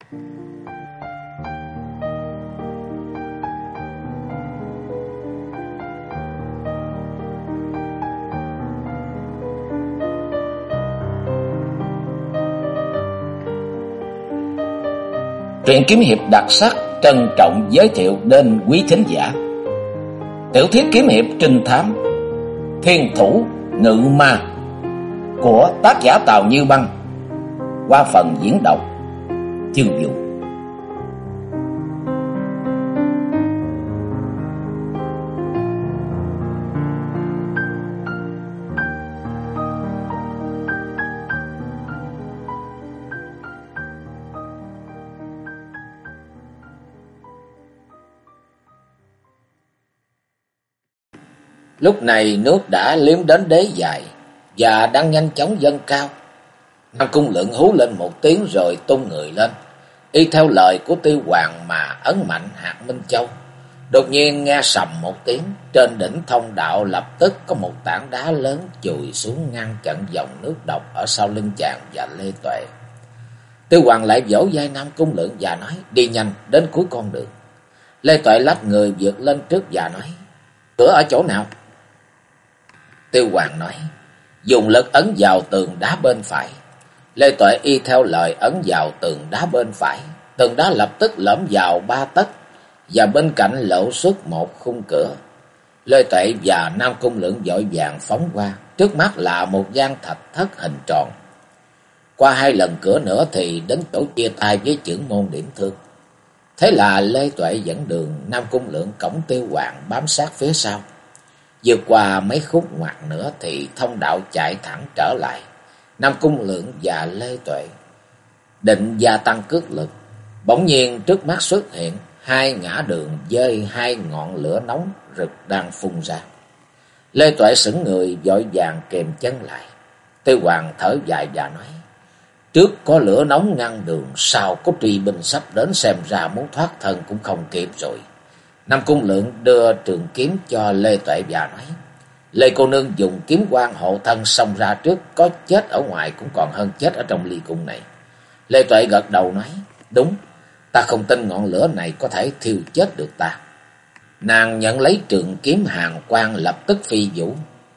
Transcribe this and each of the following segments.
Truyện kiếm hiệp đặc sắc trân trọng giới thiệu đến quý thính giả tiểu thuyết kiếm hiệp trinh thám Thiên Thủ Ngự Ma của tác giả Tào Như Băng qua phần diễn đọc Chương Vũ. Lúc này nước đã liếm đến đế dài và đang nhanh chóng dâng cao. Nam Cung Lượng hú lên một tiếng rồi tung người lên, y theo lời của Tiêu Hoàng mà ấn mạnh hạt Minh Châu. Đột nhiên nghe sầm một tiếng, trên đỉnh thông đạo lập tức có một tảng đá lớn chùi xuống ngăn chặn dòng nước độc ở sau lưng chàng và Lê Tuệ. Tiêu Hoàng lại vỗ vai Nam Cung Lượng và nói: "Đi nhanh đến cuối con đường." Lê Tuệ lách người vượt lên trước và nói: "Cửa ở chỗ nào?" Tiêu Hoàng nói: "Dùng lực ấn vào tường đá bên phải." Lê Tuệ y theo lời ấn vào tường đá bên phải. Tường đá lập tức lõm vào 3 tấc và bên cạnh lộ xuất một khung cửa. Lê Tuệ và Nam Cung Lượng vội vàng phóng qua. Trước mắt là một gian thạch thất hình tròn. Qua 2 lần cửa nữa thì đến chỗ chia tay với chưởng môn Điểm Thương. Thế là Lê Tuệ dẫn đường, Nam Cung Lượng cõng Tiêu Hoàng bám sát phía sau. Vượt qua mấy khúc ngoặt nữa thì thông đạo chạy thẳng trở lại. Nam Cung Lượng và Lê Tuệ định gia tăng cước lực. Bỗng nhiên trước mắt xuất hiện 2 ngã đường với 2 ngọn lửa nóng rực đang phun ra. Lê Tuệ sững người vội vàng kềm chân lại. Tiêu Hoàng thở dài và nói: "Trước có lửa nóng ngăn đường, sau có truy binh sắp đến, xem ra muốn thoát thân cũng không kịp rồi." Nam Cung Lượng đưa trường kiếm cho Lê Tuệ và nói: "Lê cô nương dùng kiếm quang hộ thân, xông ra trước, có chết ở ngoài cũng còn hơn chết ở trong ly cung này." Lê Tuệ gật đầu nói: "Đúng, ta không tin ngọn lửa này có thể thiêu chết được ta." Nàng nhận lấy trường kiếm hàn quang lập tức phi vũ.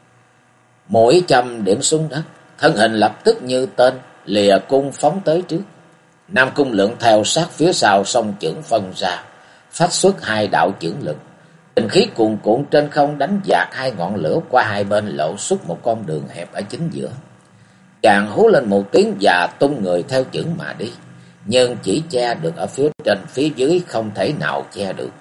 Mũi châm điểm xuống đất, thân hình lập tức như tên lìa cung phóng tới trước. Nam Cung Lượng theo sát phía sau, song chưởng phân ra, phát xuất 2 đạo chưởng lực. Tình khí cuồn cuộn trên không đánh dạt 2 ngọn lửa qua 2 bên, lộ xuất một con đường hẹp ở chính giữa. Chàng hú lên một tiếng và tung người theo chưởng mà đi, nhưng chỉ che được ở phía trên, phía dưới không thể nào che được.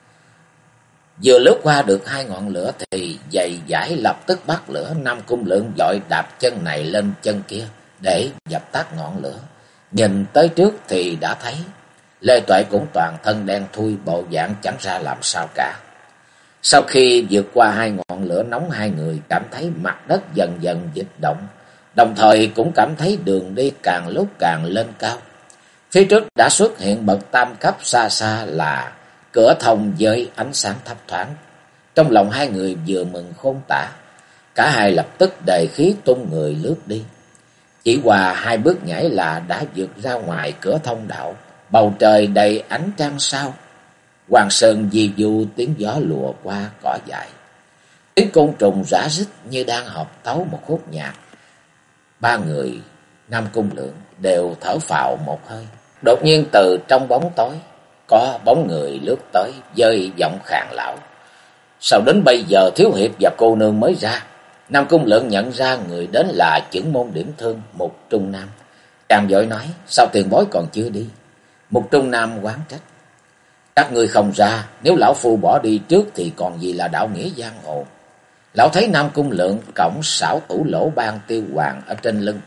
Vừa lướt qua được 2 ngọn lửa thì giày giãi lập tức bắt lửa. Nam Cung Lượng vội đạp chân này lên chân kia để dập tắt ngọn lửa. Nhìn tới trước thì đã thấy Lê Tuệ cũng toàn thân đen thui, bộ dạng chẳng ra làm sao cả. Sau khi vượt qua 2 ngọn lửa nóng, 2 người cảm thấy mặt đất dần dần dịch động, đồng thời cũng cảm thấy đường đi càng lúc càng lên cao. Phía trước đã xuất hiện bậc tam cấp, xa xa là cửa thông với ánh sáng thấp thoáng. Trong lòng 2 người vừa mừng khôn tả, cả hai lập tức đề khí tung người lướt đi. Chỉ qua 2 bước nhảy là đã vượt ra ngoài cửa thông đạo. Bầu trời đầy ánh trăng sao, hoàng sơn di du, tiếng gió lùa qua cỏ dại, tiếng côn trùng rã rít như đang hợp tấu một khúc nhạc. 3 người Nam Cung Lượng đều thở phào một hơi. Đột nhiên từ trong bóng tối có bóng người lướt tới với giọng khàn lão: "Sao đến bây giờ thiếu hiệp và cô nương mới ra?" Nam Cung Lượng nhận ra người đến là chưởng môn Điểm Thương, Mục Trung Nam. Chàng vội nói: "Sao tiền bối còn chưa đi?" Mục Trung Nam oán trách: "Các ngươi không ra, nếu lão phu bỏ đi trước thì còn gì là đạo nghĩa giang hồ." Lão thấy Nam Cung Lượng cõng xảo tủ lỗ ban Tiêu Hoàng ở trên lưng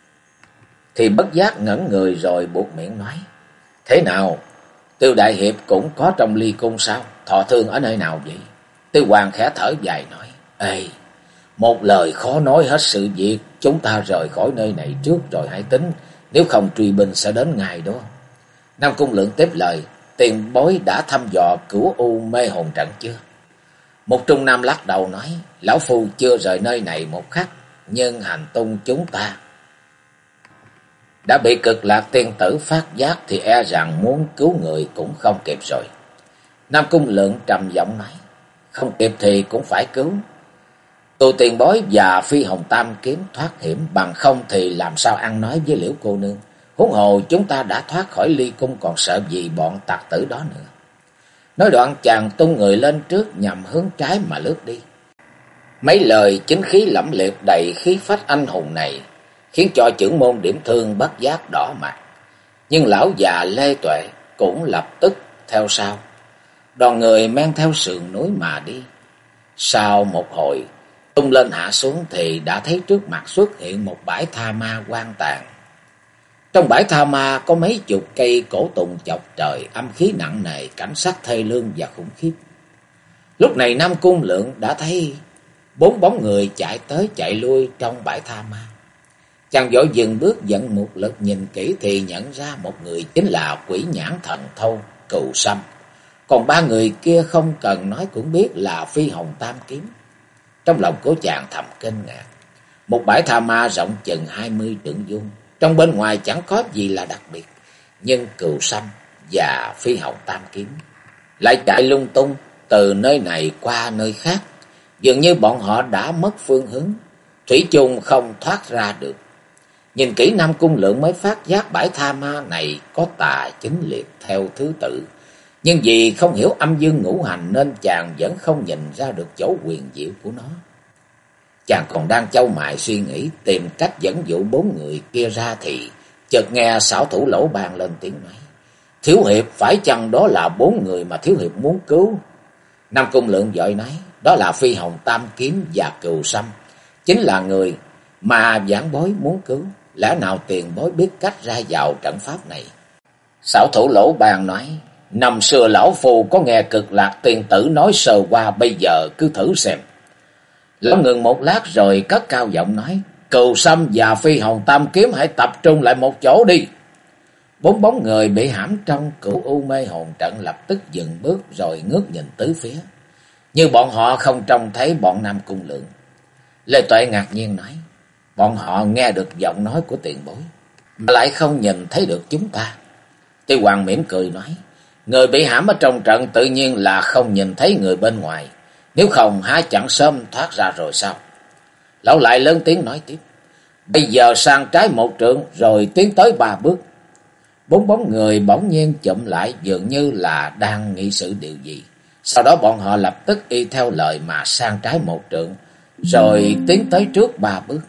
thì bất giác ngẩn người rồi buột miệng nói: "Thế nào, Tiêu đại hiệp cũng có trong ly cung sao? Thọ thương ở nơi nào vậy?" Tiêu Hoàng khẽ thở dài nói: "Ê, một lời khó nói hết sự việc, chúng ta rời khỏi nơi này trước rồi hãy tính, nếu không truy binh sẽ đến ngày đó." Nam Cung Lượng tiếp lời: "Tiền bối đã thăm dò Cửu U mê hồn trận chưa?" Một Trung Nam lắc đầu nói: "Lão phu chưa rời nơi này một khắc, nhưng hành tung chúng ta Đã bị Cực Lạc tiên tử phát giác thì e rằng muốn cứu người cũng không kịp rồi. Nam Cung Lượng trầm giọng nói, không kịp thì cũng phải cứu. Tô tiền bối và Phi Hồng Tam kiếm thoát hiểm, bằng không thì làm sao ăn nói với Liễu cô nương. Huống hồ chúng ta đã thoát khỏi Ly cung, còn sợ gì bọn tặc tử đó nữa. Nói đoạn chàng tung người lên trước nhằm hướng trái mà lướt đi. Mấy lời chính khí lẫm liệt đầy khí phách anh hùng này khiến cho trưởng môn Điểm Thương bất giác đỏ mặt. Nhưng lão già Lê Tuệ cũng lập tức theo sau. Đoàn người men theo sườn núi mà đi. Sau một hồi tung lên hạ xuống thì đã thấy trước mặt xuất hiện một bãi tha ma hoang tàn. Trong bãi tha ma có mấy chục cây cổ tùng chọc trời, âm khí nặng nề, cảnh sắc thê lương và khủng khiếp. Lúc này Nam Cung Lượng đã thấy 4 bóng người chạy tới chạy lui trong bãi tha ma. Chàng vội dừng bước dẫn một lượt nhìn kỹ thì nhận ra một người chính là Quỷ Nhãn Thần Thâu, Cừu Sâm. Còn 3 người kia không cần nói cũng biết là Phi Hồng Tam kiếm. Trong lòng của chàng thầm kinh ngạc. Một bãi tha ma rộng chừng 20 trượng vuông, trong bên ngoài chẳng có gì là đặc biệt, nhưng Cừu Sâm và Phi Hồng Tam kiếm lại chạy lung tung từ nơi này qua nơi khác, dường như bọn họ đã mất phương hướng, thủy chung không thoát ra được. Nhìn kỹ Nam Cung Lượng mới phát giác bãi tha ma này có tà chính liệt theo thứ tự, nhưng vì không hiểu âm dương ngũ hành nên chàng vẫn không nhìn ra được chỗ huyền diệu của nó. Chàng còn đang chau mày suy nghĩ tìm cách dẫn dụ 4 người kia ra thì chợt nghe xảo thủ Lỗ Ban lên tiếng nói, thiếu hiệp, phải chăng đó là 4 người mà thiếu hiệp muốn cứu? Nam Cung Lượng vội nói, đó là Phi Hồng Tam kiếm và Cừu Sâm, chính là người mà vãn bối muốn cứu. Lẽ nào tiền bối biết cách ra vào trận pháp này? Xảo thủ Lỗ Ban nói, năm xưa lão phu có nghe Cực Lạc tiên tử nói sơ qua, bây giờ cứ thử xem. Lão ngừng một lát rồi cất cao giọng nói, Cừu Sâm và Phi Hồng Tam kiếm hãy tập trung lại một chỗ đi. 4 bóng người bị hãm trong cửu u mê hồn trận lập tức dừng bước rồi ngước nhìn tứ phía, như bọn họ không trông thấy bọn Nam Cung Lượng. Lê Tuệ ngạc nhiên nói, bọn họ nghe được giọng nói của tiền bối mà lại không nhìn thấy được chúng ta. Tiêu Hoàng mỉm cười nói, người bị hãm ở trong trận tự nhiên là không nhìn thấy người bên ngoài, nếu không há chẳng sớm thoát ra rồi sao? Lão lại lớn tiếng nói tiếp, bây giờ sang trái 1 trượng rồi tiến tới 3 bước. 4 bóng người bỗng nhiên chụm lại, dường như là đang nghĩ sự điều gì. Sau đó bọn họ lập tức y theo lời mà sang trái 1 trượng rồi tiến tới trước 3 bước.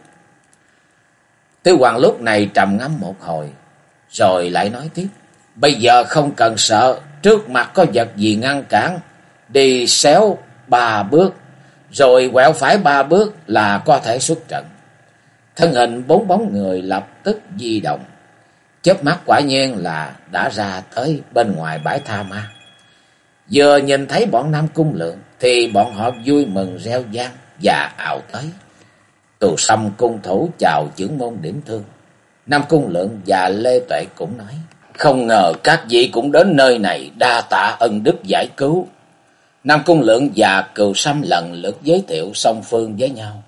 Tiêu Hoàng lúc này trầm ngâm một hồi rồi lại nói tiếp, bây giờ không cần sợ, trước mặt có vật gì ngăn cản, đi xéo 3 bước rồi quẹo phải 3 bước là có thể xuất trận. Thân hình 4 bóng người lập tức di động, chớp mắt quả nhiên là đã ra tới bên ngoài bãi tha ma. Vừa nhìn thấy bọn Nam Cung Lượng thì bọn họ vui mừng reo vang và ào tới. Cừu Sâm cung thủ chào trưởng môn Điểm Thương. Nam Cung Lượng và Lê Tuệ cũng nói, không ngờ các vị cũng đến nơi này, đa tạ ân đức giải cứu. Nam Cung Lượng và Cừu Sâm lần lượt giới thiệu song phương với nhau.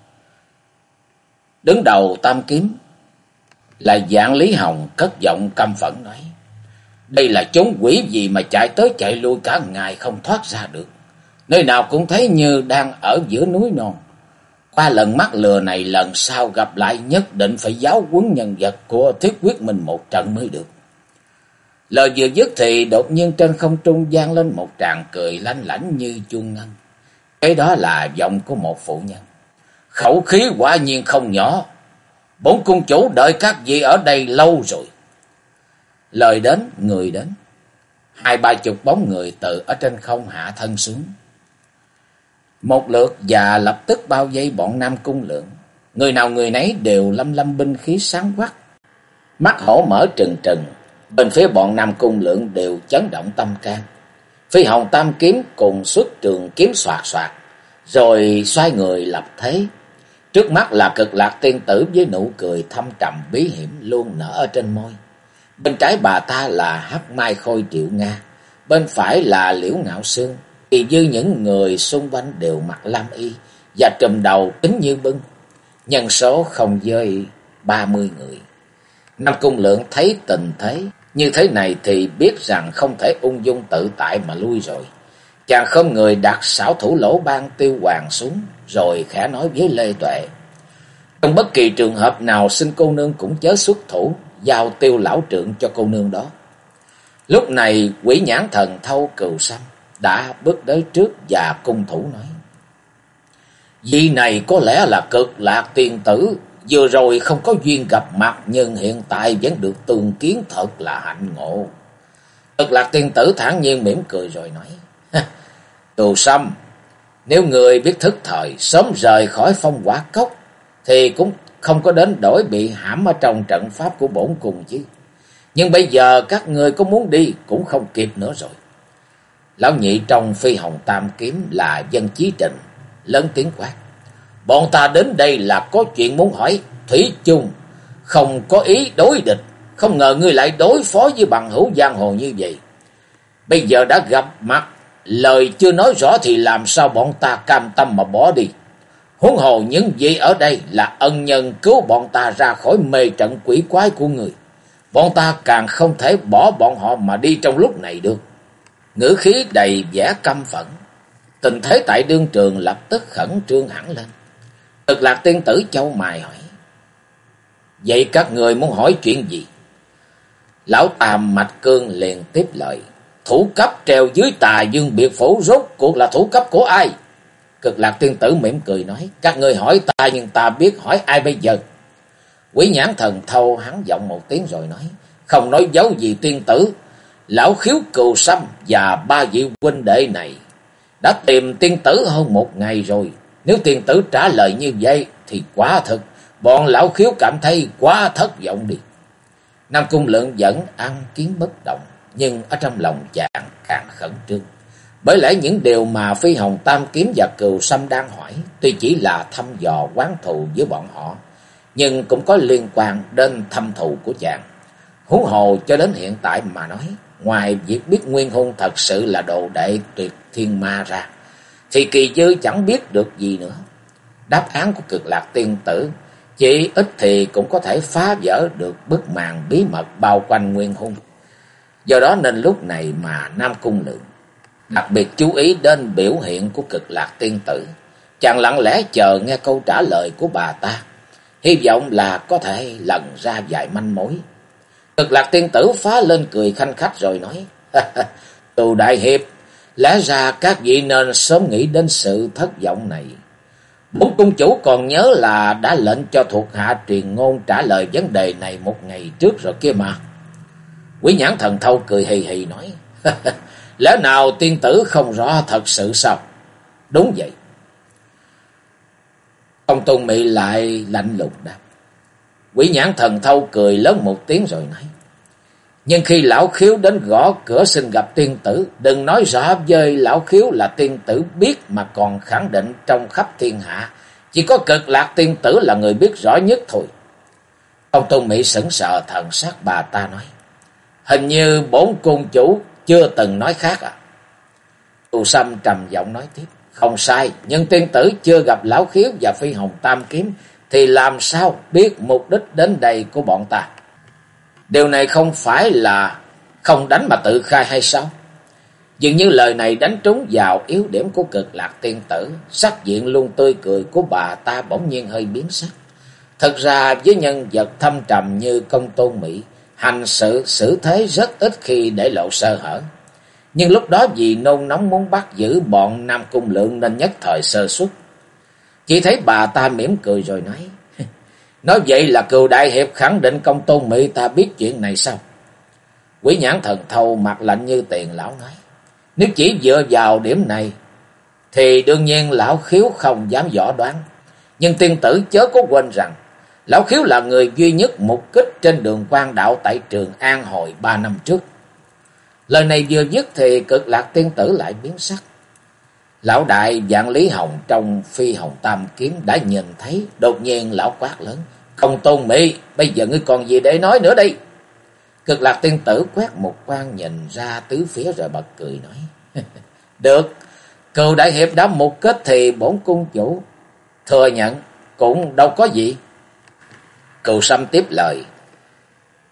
Đứng đầu Tam kiếm là Vạn Lý Hồng cất giọng căm phẫn nói, đây là chốn quỷ gì mà chạy tới chạy lui cả ngày không thoát ra được, nơi nào cũng thấy như đang ở giữa núi non. Qua lần mắc lừa này, lần sau gặp lại nhất định phải giáo huấn nhân vật của Thiết Quyết Minh một trận mới được. Lời vừa dứt thì đột nhiên trên không trung vang lên một tràng cười lanh lảnh như chuông ngân. Cái đó là giọng của một phụ nhân. Khẩu khí quả nhiên không nhỏ, bổn cung chủ đợi các vị ở đây lâu rồi. Lời đến, người đến. 20-30 bóng người từ ở trên không hạ thân xuống một lượt và lập tức bao vây bọn Nam Cung Lượng. Người nào người nấy đều lâm lâm binh khí sáng quắc, mắt hổ mở trừng trừng. Bên phía bọn Nam Cung Lượng đều chấn động tâm can. Phi Hồng Tam kiếm cùng xuất trường kiếm xoạt xoạt, rồi xoay người lập thế. Trước mắt là Cực Lạc tiên tử với nụ cười thâm trầm bí hiểm luôn nở ở trên môi. Bên trái bà ta là Hắc Mai Khôi Triệu Nga, bên phải là Liễu Ngạo Sương. Thì như những người xung quanh đều mặc lam y và trùm đầu kín như bưng, nhân số không dưới 30 người. Nam Cung Lượng thấy tình thế như thế này thì biết rằng không thể ung dung tự tại mà lui rồi. Chàng không người đặt xảo thủ lỗ ban Tiêu Hoàng xuống, rồi khẽ nói với Lê Tuệ: trong bất kỳ trường hợp nào xin cô nương cũng chớ xuất thủ, giao Tiêu lão trượng cho cô nương đó. Lúc này Quỷ Nhãn Thần Thâu Cừu Sâm đã bước tới trước và cung thủ nói: vị này có lẽ là Cực Lạc tiên tử, vừa rồi không có duyên gặp mặt, nhưng hiện tại vẫn được tương kiến, thật là hạnh ngộ. Cực Lạc tiên tử thản nhiên mỉm cười rồi nói: Cừu Sâm, nếu người biết thức thời, sớm rời khỏi Phong Hỏa Cốc, thì cũng không có đến đổi bị hãm ở trong trận pháp của bổn cung chứ. Nhưng bây giờ các ngươi có muốn đi cũng không kịp nữa rồi. Lão nhị trong Phi Hồng Tam Kiếm là Dân Chí Trịnh lớn tiếng quát: bọn ta đến đây là có chuyện muốn hỏi, thủy chung không có ý đối địch, không ngờ ngươi lại đối phó với bằng hữu giang hồ như vậy. Bây giờ đã gặp mặt, lời chưa nói rõ thì làm sao bọn ta cam tâm mà bỏ đi. Huống hồ những vị ở đây là ân nhân cứu bọn ta ra khỏi mê trận quỷ quái của người, bọn ta càng không thể bỏ bọn họ mà đi trong lúc này được. Ngữ khí đầy vẻ căm phẫn. Tình thế tại đương trường lập tức khẩn trương hẳn lên. Cực Lạc tiên tử chau mày hỏi: vậy các người muốn hỏi chuyện gì? Lão Tam Mạch Cương liền tiếp lời: thủ cấp treo dưới Tà Dương biệt phủ rốt cuộc là thủ cấp của ai? Cực Lạc tiên tử mỉm cười nói: các người hỏi ta, nhưng ta biết hỏi ai bây giờ? Quỷ Nhãn Thần Thâu hắn giọng một tiếng rồi nói: không nói dấu gì tiên tử, lão Khiếu Cừu Sâm và ba vị huynh đệ này đã tìm tiên tử hơn một ngày rồi. Nếu tiên tử trả lời như vậy thì quả thực bọn lão Khiếu cảm thấy quá thất vọng đi. Nam Cung Lượng vẫn ăn kiến bất động, nhưng ở trong lòng chàng càng khẩn trương. Bởi lẽ những điều mà Phi Hồng Tam Kiếm và Cừu Sâm đang hỏi tuy chỉ là thăm dò oán thù với bọn họ, nhưng cũng có liên quan đến thâm thù của chàng. Huống hồ cho đến hiện tại mà nói, ngoài việc biết Nguyên Hung thật sự là đồ đệ Tuyệt Thiên Ma ra, thì Kỳ Dư chẳng biết được gì nữa. Đáp án của Cực Lạc tiên tử chỉ ít thì cũng có thể phá vỡ được bức màn bí mật bao quanh Nguyên Hung. Do đó nên lúc này mà Nam Cung Lượng đặc biệt chú ý đến biểu hiện của Cực Lạc tiên tử. Chàng lặng lẽ chờ nghe câu trả lời của bà ta, hy vọng là có thể lần ra vài manh mối. Cực Lạc tiên tử phá lên cười khanh khách rồi nói: Tù đại hiệp, lẽ ra các vị nên sớm nghĩ đến sự thất vọng này. Bổn cung chủ còn nhớ là đã lệnh cho thuộc hạ truyền ngôn trả lời vấn đề này một ngày trước rồi kia mà. Quỷ Nhãn Thần Thâu cười hì hì nói: lẽ nào tiên tử không rõ thật sự sao? Đúng vậy. Ông Tôn Mị lại lạnh lùng đáp. Quỷ Nhãn Thần Thâu cười lớn một tiếng rồi nói: nhưng khi lão Khiếu đến gõ cửa xin gặp tiên tử, đừng nói rõ với lão Khiếu là tiên tử biết, mà còn khẳng định trong khắp thiên hạ chỉ có Cực Lạc tiên tử là người biết rõ nhất thôi. Ông Tôn Mị sững sờ, thần sắc bà ta nói: hình như bổn cung chủ chưa từng nói khác à? Cừu Sâm trầm giọng nói tiếp: không sai, nhưng tiên tử chưa gặp lão Khiếu và Phi Hồng Tam Kiếm thì làm sao biết mục đích đến đây của bọn ta? Điều này không phải là không đánh mà tự khai hay sao? Dường như lời này đánh trúng vào yếu điểm của Cực Lạc tiên tử. Sắc diện luôn tươi cười của bà ta bỗng nhiên hơi biến sắc. Thật ra với nhân vật thâm trầm như Công Tôn Mỹ, hành sự xử thế rất ít khi để lộ sơ hở. Nhưng lúc đó vì nôn nóng muốn bắt giữ bọn Nam Cung Lượng nên nhất thời sơ suất. Chỉ thấy bà ta mỉm cười rồi nói: nói vậy là Cừu đại hiệp khẳng định Công Tôn Mỹ ta biết chuyện này sao? Quỷ Nhãn Thần Thâu mặt lạnh như tiền, lão nói: nếu chỉ dựa vào điểm này thì đương nhiên lão Khiếu không dám võ đoán. Nhưng tiên tử chớ có quên rằng lão Khiếu là người duy nhất mục kích trên đường quan đạo tại Trường An hồi 3 năm trước. Lời này vừa dứt thì Cực Lạc tiên tử lại biến sắc. Lão đại Vạn Lý Hồng trong Phi Hồng Tam Kiếm đã nhìn thấy, đột nhiên lão quát lớn: Công Tôn Mỹ, bây giờ ngươi còn gì để nói nữa đây? Cực Lạc tiên tử quét một quan nhìn ra tứ phía rồi bật cười nói: được, Cừu đại hiệp đã mục kết thì bổn cung chủ thừa nhận cũng đâu có gì. Cừu Sâm tiếp lời: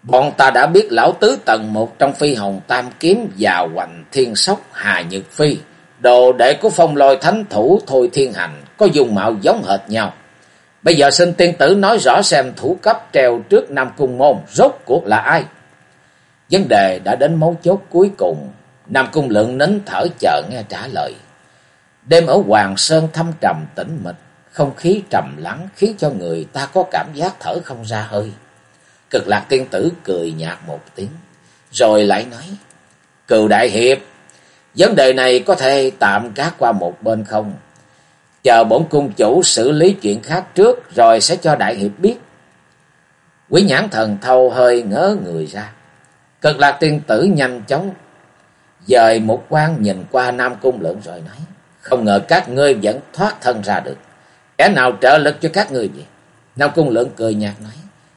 Bọn ta đã biết lão tứ tầng một trong Phi Hồng Tam Kiếm và Hoành Thiên Sóc Hà Nhược Phi, đồ đệ của Phong Lôi Thánh Thủ Thôi Thiên Hành, có dung mạo giống hệt nhau. Bây giờ xin tiên tử nói rõ xem thủ cấp treo trước Nam Cung môn rốt cuộc là ai? Vấn đề đã đến mấu chốt cuối cùng. Nam Cung Lượng nín thở chờ nghe trả lời. Đêm ở Hoàng Sơn thâm trầm tĩnh mịch, không khí trầm lắng khiến cho người ta có cảm giác thở không ra hơi. Cực Lạc tiên tử cười nhạt một tiếng, rồi lại nói: Cừu đại hiệp, vấn đề này có thể tạm gác qua một bên không? Chờ bổn cung chủ xử lý chuyện khác trước, rồi sẽ cho đại hiệp biết. Quý Nhãn Thần Thâu hơi ngớ người ra. Cực Lạc tiên tử nhanh chóng dời một quan nhìn qua Nam Cung Lượng rồi nói: Không ngờ các ngươi vẫn thoát thân ra được. Kẻ nào trợ lực cho các ngươi vậy? Nam Cung Lượng cười nhạt nói: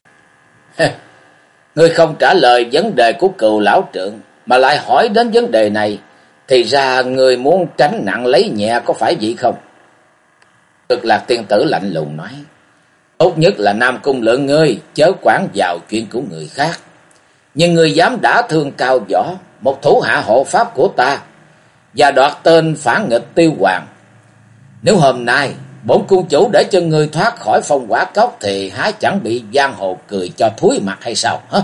Ngươi không trả lời vấn đề của Cừu lão trượng, mà lại hỏi đến vấn đề này, thì ra ngươi muốn tránh nặng lấy nhẹ, có phải vậy không? Cực Lạc tiên tử lạnh lùng nói: Tốt nhất là Nam Cung Lượng ngươi chớ quản vào chuyện của người khác. Nhưng ngươi dám đả thương Cao Võ, một thủ hạ hộ pháp của ta, và đoạt tên phản nghịch Tiêu Hoàng. Nếu hôm nay bổn cung chủ để cho ngươi thoát khỏi Phong Hỏa Cốc, thì há chẳng bị giang hồ cười cho thúi mặt hay sao hả?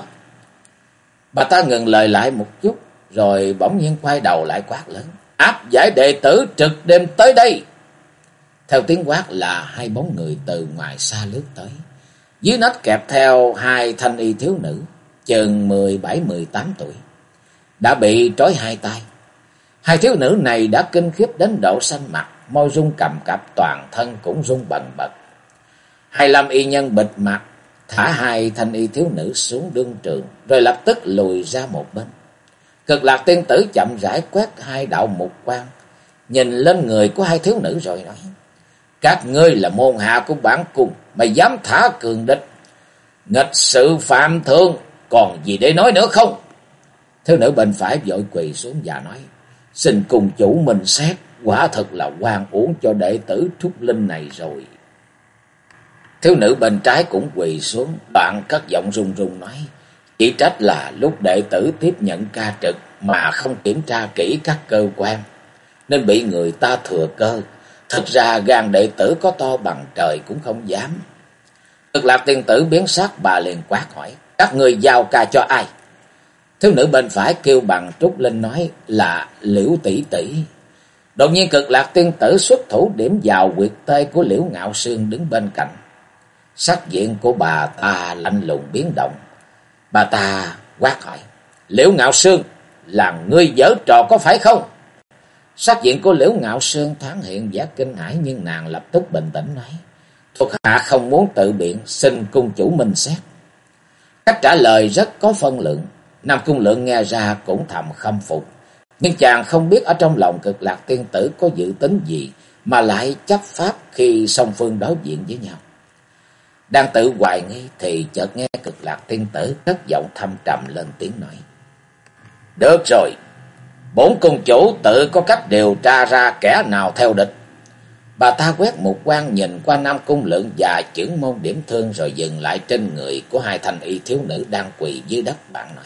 Bà ta ngừng lời lại một chút, rồi bỗng nhiên quay đầu lại quát lớn: Áp giải đệ tử trực đêm tới đây! Theo tiếng quát là hai bóng người từ ngoài xa lướt tới. Dưới nách kẹp theo hai thanh y thiếu nữ, chừng 17-18 tuổi, đã bị trói hai tay. Hai thiếu nữ này đã kinh khiếp đến độ xanh mặt, môi run cầm cập, toàn thân cũng run bần bật. 25 y nhân bịt mặt thả hai thanh y thiếu nữ xuống đương trường, rồi lập tức lùi ra một bên. Cực Lạc tiên tử chậm rãi quét hai đạo mục quang, nhìn lên người của hai thiếu nữ rồi nói: Các ngươi là môn hạ của bản cung, mà dám thả cường địch, nghịch sự phạm thượng, còn gì để nói nữa không? Thiếu nữ bên phải vội quỳ xuống và nói: Xin cùng chủ minh xét, quả thật là oan uổng cho đệ tử Trúc Linh này rồi. Thiếu nữ bên trái cũng quỳ xuống, đoạn cất giọng run run nói: Chỉ trách là lúc đệ tử tiếp nhận ca trực mà không kiểm tra kỹ các cơ quan, nên bị người ta thừa cơ. Thật ra gan đệ tử có to bằng trời cũng không dám. Cực Lạc tiên tử biến sắc, bà liền quát hỏi: Các ngươi giao ca cho ai? Thiếu nữ bên phải kêu bằng Trúc Linh nói là Liễu tỷ tỷ. Đột nhiên Cực Lạc tiên tử xuất thủ điểm vào huyệt tê của Liễu Ngạo Sương đứng bên cạnh. Sắc diện của bà ta lạnh lùng biến động. Bà ta quát hỏi: Liễu Ngạo Sương, là ngươi giở trò có phải không? Sắc diện của Liễu Ngạo Sương thoáng hiện vẻ kinh hãi, nhưng nàng lập tức bình tĩnh nói: Thuộc hạ không muốn tự biện, xin cung chủ minh xét. Cách trả lời rất có phân lượng. Nam Cung Lượng nghe ra cũng thầm khâm phục, nhưng chàng không biết ở trong lòng Cực Lạc tiên tử có dự tính gì mà lại chấp pháp khi song phương đối diện với nhau. Đang tự hoài nghi thì chợt nghe Cực Lạc tiên tử cất giọng thâm trầm lên tiếng nói: Được rồi, bổn cung chủ tự có cách điều tra ra kẻ nào theo địch. Bà ta quét một quan nhìn qua Nam Cung Lượng và chưởng môn điểm thương, rồi dừng lại trên người của hai thanh y thiếu nữ đang quỳ dưới đất, bạn nói: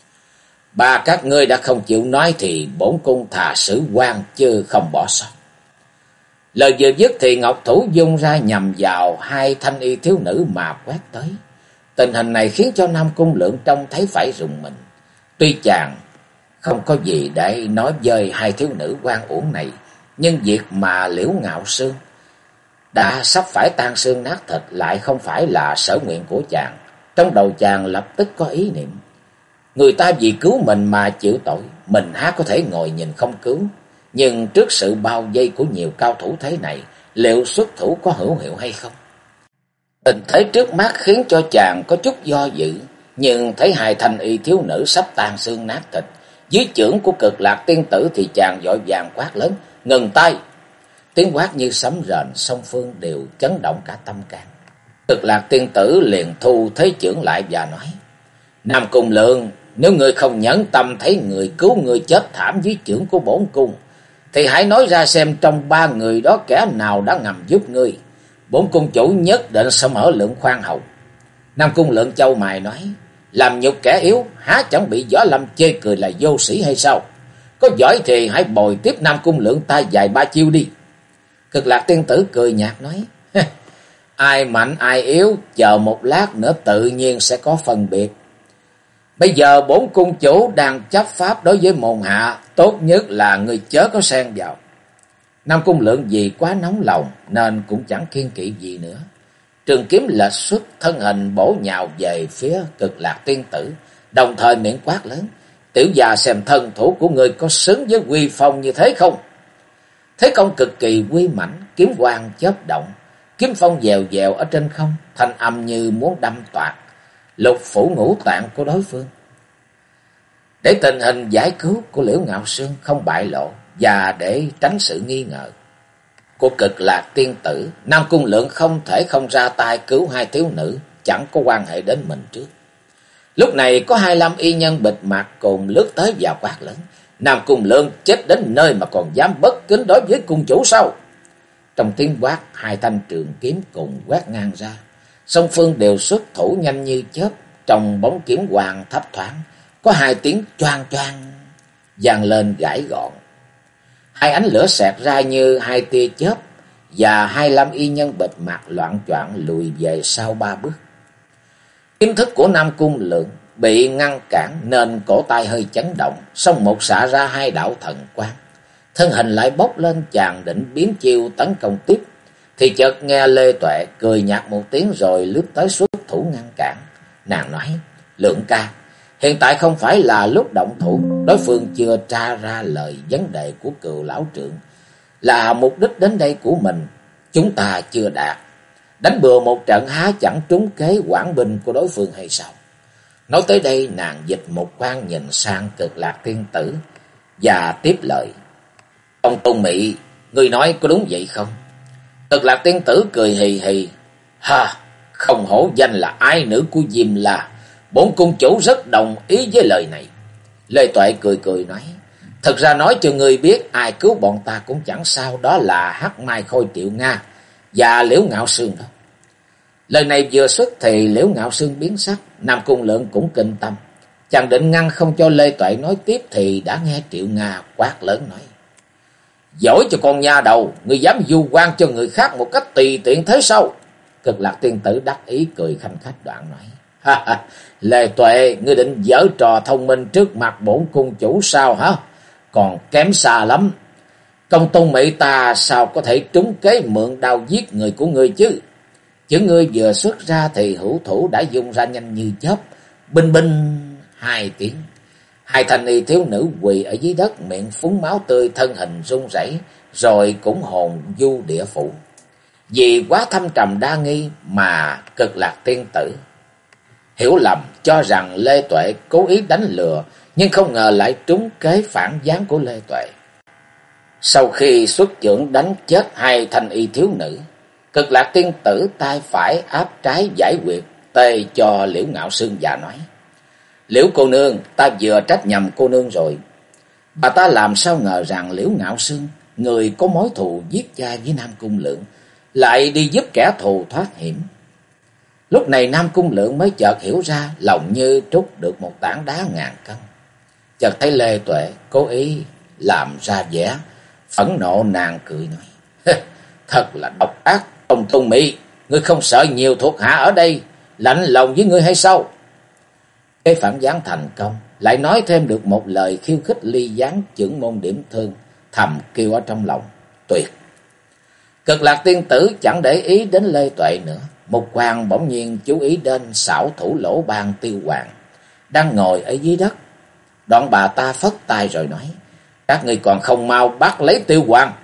Ba các ngươi đã không chịu nói thì bổn cung thà xử quan chứ không bỏ sót. Lời vừa dứt thì ngọc thủ dung ra nhằm vào hai thanh y thiếu nữ mà quét tới. Tình hình này khiến cho Nam Cung Lượng trông thấy phải rùng mình. Tuy chàng không có gì để nói với hai thiếu nữ oan uổng này, nhưng việc mà Liễu Ngạo Sương đã sắp phải tan xương nát thịt lại không phải là sở nguyện của chàng. Trong đầu chàng lập tức có ý niệm: người ta vì cứu mình mà chịu tội, mình há có thể ngồi nhìn không cứu. Nhưng trước sự bao vây của nhiều cao thủ thế này, liệu xuất thủ có hữu hiệu hay không? Tình thế trước mắt khiến cho chàng có chút do dự, nhưng thấy hai thanh y thiếu nữ sắp tan xương nát thịt dưới chưởng của Cực Lạc tiên tử thì chàng vội vàng quát lớn: Ngừng tay! Tiếng quát như sấm rền, song phương đều chấn động cả tâm can. Cực Lạc tiên tử liền thu thế chưởng lại và nói: Nam Cung Lượng, nếu ngươi không nhẫn tâm thấy người cứu ngươi chết thảm dưới chưởng của bổn cung, thì hãy nói ra xem trong ba người đó kẻ nào đã ngầm giúp ngươi. Bổn cung chủ nhất định sẽ mở lượng khoan hậu. Nam Cung Lượng chau mày nói: làm nhục kẻ yếu, há chẳng bị Võ Lâm chê cười là vô sĩ hay sao? Có giỏi thì hãy bồi tiếp Nam Cung Lượng ta vài ba chiêu đi. Cực Lạc tiên tử cười nhạt nói, ai mạnh ai yếu, chờ một lát nữa tự nhiên sẽ có phân biệt. Bây giờ bổn cung chủ đang chấp pháp đối với môn hạ, tốt nhất là người chớ có xen vào. Nam Cung Lượng vì quá nóng lòng nên cũng chẳng kiêng kỵ gì nữa. Trường kiếm lệch xuất, thân hình bổ nhào về phía Cực Lạc tiên tử, đồng thời miệng quát lớn, tiểu già xem thân thủ của người có xứng với uy phong như thế không? Thế công cực kỳ uy mãnh, kiếm quang chớp động, kiếm phong dèo dèo ở trên không, thanh âm như muốn đâm toạc lục phủ ngũ tạng của đối phương. Để tình hình giải cứu của Liễu Ngạo Sương không bại lộ và để tránh sự nghi ngờ của Cực Lạc tiên tử, Nam Cung Lượng không thể không ra tay cứu hai thiếu nữ chẳng có quan hệ đến mình trước. Lúc này có 25 y nhân bịt mặt cùng lướt tới và quát lớn, Nam Cung Lượng chết đến nơi mà còn dám bất kính đối với cung chủ sao? Trong tiếng quát, hai thanh trường kiếm cùng quét ngang ra, song phương đều xuất thủ nhanh như chớp. Trong bóng kiếm quang thấp thoáng, có hai tiếng choang choang vang lên gãy gọn. Hai ánh lửa xẹt ra như hai tia chớp và 25 y nhân bịt mặt loạng choạng lùi về sau 3 bước. Kiếm thức của Nam Cung Lượng bị ngăn cản nên cổ tay hơi chấn động, song một xạ ra hai đạo thần quang, thân hình lại bốc lên chàng định biến chiêu tấn công tiếp, thì chợt nghe Lê Tuệ cười nhạt một tiếng rồi lướt tới xuất thủ ngăn cản. Nàng nói, Lượng ca, hiện tại không phải là lúc động thủ, đối phương chưa tra ra lời vấn đề của Cừu lão trượng, là mục đích đến đây của mình chúng ta chưa đạt. Đánh bừa một trận há chẳng trúng kế quản binh của đối phương hay sao? Nói tới đây, nàng dịch một quan nhìn sang Cực Lạc tiên tử và tiếp lời, ông Tôn Mị, ngươi nói có đúng vậy không? Cực Lạc tiên tử cười hì hì, ha, không hổ danh là ái nữ của Diêm La, bổn cung chủ rất đồng ý với lời này. Lê Tuệ cười cười nói, thật ra nói cho ngươi biết, ai cứu bọn ta cũng chẳng sao, đó là Hắc Mai Khôi Triệu Nga và Liễu Ngạo Sương đó. Lời này vừa xuất thì Liễu Ngạo Sương biến sắc, Nam Cung Lượng cũng kinh tâm. Chàng định ngăn không cho Lê Tuệ nói tiếp thì đã nghe Triệu Nga quát lớn nói, giỏi cho con nha đầu, ngươi dám du quan cho người khác một cách tùy tiện thế sao? Cực Lạc tiên tử đắc ý cười khanh khách đoạn nói, ha ha, Lê Tuệ, ngươi định giở trò thông minh trước mặt bổn cung chủ sao hả? Còn kém xa lắm. Công Tôn Mị ta sao có thể trúng kế mượn đao giết người của ngươi chứ? Chứ ngươi vừa xuất ra thì hữu thủ đã dung ra nhanh như chớp, binh binh hai tiếng. Hai thanh y thiếu nữ quỳ ở dưới đất, miệng phúng máu tươi, thân hình run rẩy, rồi cũng hồn du địa phủ. Vì quá thâm trầm đa nghi mà Cực Lạc tiên tử hiểu lầm, cho rằng Lê Tuệ cố ý đánh lừa, nhưng không ngờ lại trúng kế phản gián của Lê Tuệ. Sau khi xuất chưởng đánh chết hai thanh y thiếu nữ, Cực Lạc tiên tử tay phải áp trái giải quyệt tê cho Liễu Ngạo Sương và nói, Liễu cô nương, ta vừa trách nhầm cô nương rồi. Bà ta làm sao ngờ rằng Liễu Ngạo Sương, người có mối thù giết cha với Nam Cung Lượng, lại đi giúp kẻ thù thoát hiểm. Lúc này Nam Cung Lượng mới chợt hiểu ra, lòng như trút được một tảng đá ngàn cân. Chợt thấy Lê Tuệ cố ý làm ra vẻ phẫn nộ, nàng cười nói, thật là độc ác. Ông Tôn Mị, ngươi không sợ nhiều thuộc hạ ở đây lạnh lòng với ngươi hay sao? Cái phản gián thành công, lại nói thêm được một lời khiêu khích ly gián chưởng môn Điểm Thương, thầm kêu ở trong lòng, tuyệt. Cực Lạc tiên tử chẳng để ý đến Lê Tuệ nữa, Mục Hoàng bỗng nhiên chú ý đến xảo thủ Lỗ Ban Tiêu Hoàng đang ngồi ở dưới đất. Đoạn bà ta phất tay rồi nói, các ngươi còn không mau bắt lấy Tiêu Hoàng.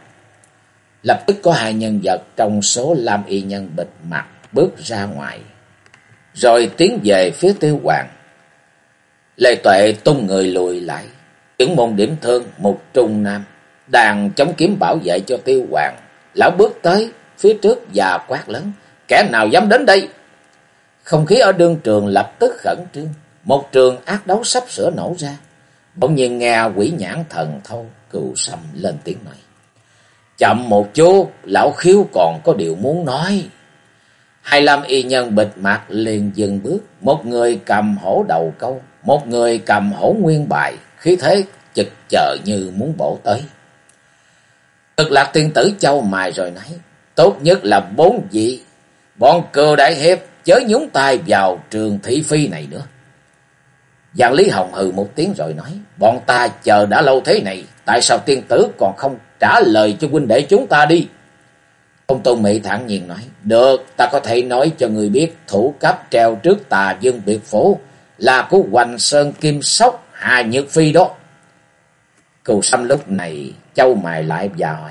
Lập tức có hai nhân vật trong số Lam y nhân bịt mặt bước ra ngoài, rồi tiến về phía Tiêu Hoàng. Lê Tuệ tung người lùi lại, chưởng môn Điểm Thương, một trung nam đang chống kiếm bảo vệ cho Tiêu Hoàng. Lão bước tới phía trước và quát lớn, kẻ nào dám đến đây? Không khí ở đương trường lập tức khẩn trương, một trường ác đấu sắp sửa nổ ra. Bỗng nhiên nghe Quỷ Nhãn thần thâu Cừu Sâm lên tiếng nói, chậm một chút, lão khiếu còn có điều muốn nói. Hai lam y nhân bịt mặt liền dừng bước, một người cầm hổ đầu câu, một người cầm hổ nguyên bài, khí thế chực chờ như muốn bổ tới. Cực Lạc tiên tử châu mày rồi nói, tốt nhất là 4 vị, bọn Cừu đại hiệp chớ nhúng tay vào Trường thị phi này nữa. Giang Lý Hồng hừ một tiếng rồi nói, bọn ta chờ đã lâu thế này, tại sao tiên tử còn không trả lời cho huynh đệ chúng ta đi? Công Tôn Mị thản nhiên nói, được, ta có thể nói cho người biết thủ cấp treo trước Tà Dương biệt phủ là của Hoành Sơn Kim Sóc Hà Nhược Phi đó. Cừu Sâm lúc này châu mày lại và hỏi,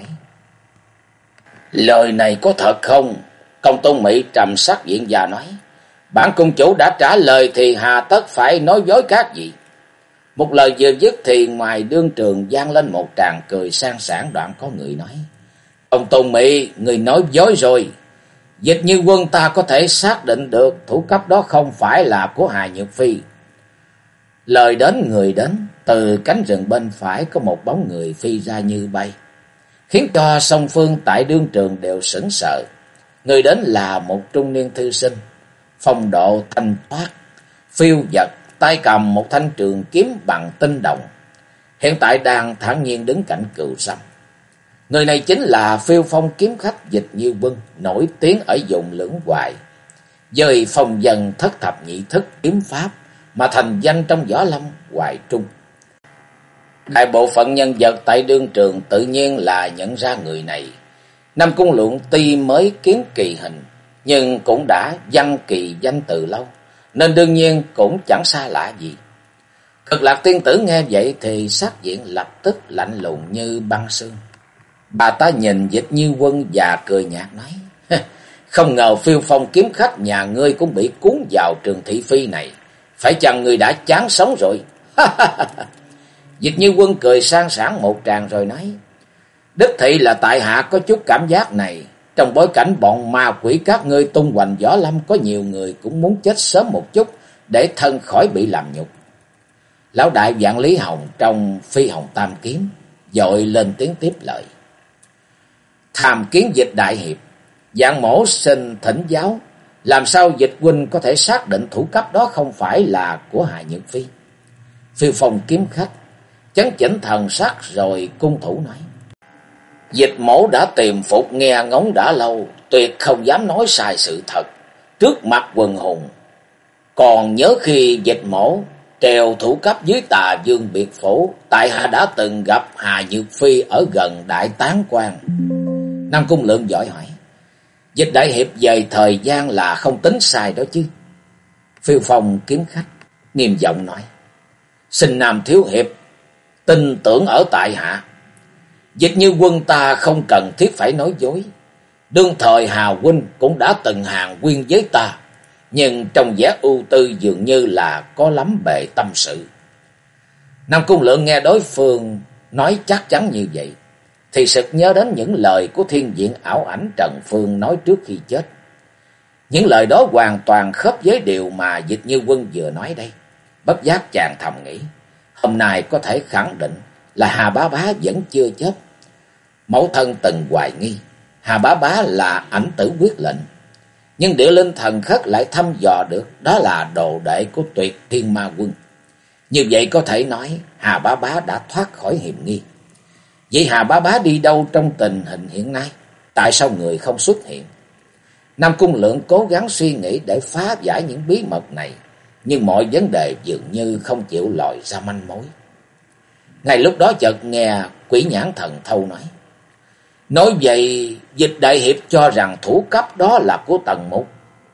lời này có thật không? Công Tôn Mị trầm sắc diện và nói, bản cung chủ đã trả lời thì hà tất phải nói dối các gì. Một lời vừa dứt thì ngoài đương trường vang lên một tràng cười sang sảng, đoạn có người nói, Công Tôn Mị, người nói dối rồi. Dịch Như Quân ta có thể xác định được thủ cấp đó không phải là của Hà Nhược Phi. Lời đến người đến, từ cánh rừng bên phải có một bóng người phi ra như bay, khiến cho song phương tại đương trường đều sững sờ. Người đến là một trung niên thư sinh, phong độ thanh thoát, phiêu dật, tay cầm một thanh trường kiếm bằng tinh đồng, hiện tại đang thản nhiên đứng cạnh Cừu Sâm. Người này chính là Phiêu Phong kiếm khách Dịch Như Quân, nổi tiếng ở vùng Lưỡng Hoài, dời phong dân thất thập nhị thức kiếm pháp mà thành danh trong võ lâm Hoài Trung. Đại bộ phận nhân vật tại đương trường tự nhiên là nhận ra người này. Nam Cung Lượng tuy mới kiến kỳ hình, nhưng cũng đã văn kỳ danh từ lâu, nên đương nhiên cũng chẳng xa lạ gì. Cực Lạc tiên tử nghe vậy thì sắc diện lập tức lạnh lùng như băng sương. Bà ta nhìn Dịch Như Quân và cười nhạt nói, không ngờ Phiêu Phong kiếm khách nhà ngươi cũng bị cuốn vào Trường thị phi này, phải chăng ngươi đã chán sống rồi? Dịch Như Quân cười sang sảng một tràng rồi nói, đích thị là tại hạ có chút cảm giác này. Trong bối cảnh bọn ma quỷ các ngươi tung hoành võ lâm, có nhiều người cũng muốn chết sớm một chút để thân khỏi bị làm nhục. Lão đại Vạn Lý Hồng trong Phi Hồng Tam Kiếm vội lên tiếng tiếp lời, tham kiến Dịch đại hiệp, Vạn mỗ xin thỉnh giáo, làm sao Dịch huynh có thể xác định thủ cấp đó không phải là của Hà Nhược Phi? Phiêu Phong kiếm khách chấn chỉnh thần sắc rồi cung thủ nói, Dịch mỗ đã tìm phục nghe ngóng đã lâu, tuyệt không dám nói sai sự thật trước mặt quần hùng. Còn nhớ khi Dịch mỗ treo thủ cấp dưới Tà Dương biệt phủ, tại hạ đã từng gặp Hà Nhược Phi ở gần Đại Tán Quan. Nam Cung Lượng giỏi hỏi, Dịch đại hiệp về thời gian là không tính sai đó chứ? Phiêu Phong kiếm khách nghiêm giọng nói, xin Nam thiếu hiệp tin tưởng ở tại hạ. Dịch Như Quân ta không cần thiết phải nói dối. Đương thời Hà huynh cũng đã từng hàng quyên với ta, nhưng trong vẻ ưu tư dường như là có lắm bề tâm sự. Nam Cung Lượng nghe đối phương nói chắc chắn như vậy thì sực nhớ đến những lời của thiên diện ảo ảnh Trần Phương nói trước khi chết. Những lời đó hoàn toàn khớp với điều mà Dịch Như Quân vừa nói đây. Bất giác chàng thầm nghĩ, hôm nay có thể khẳng định là Hà Bá Bá vẫn chưa chết. Mẫu thân từng hoài nghi Hà Bá Bá là ảnh tử quyết lệnh, nhưng địa linh thần khất lại thăm dò được đó là đồ đệ của Tuyệt Thiên Ma Quân. Như vậy có thể nói Hà Bá Bá đã thoát khỏi hiểm nghi. Vậy Hà Bá Bá đi đâu trong tình hình hiện nay? Tại sao người không xuất hiện? Nam Cung Lượng cố gắng suy nghĩ để phá giải những bí mật này, nhưng mọi vấn đề dường như không chịu lòi ra manh mối. Ngay lúc đó chợt nghe Quỷ Nhãn Thần Thâu nói vậy Dịch đại hiệp cho rằng thủ cấp đó là của Tần Mục.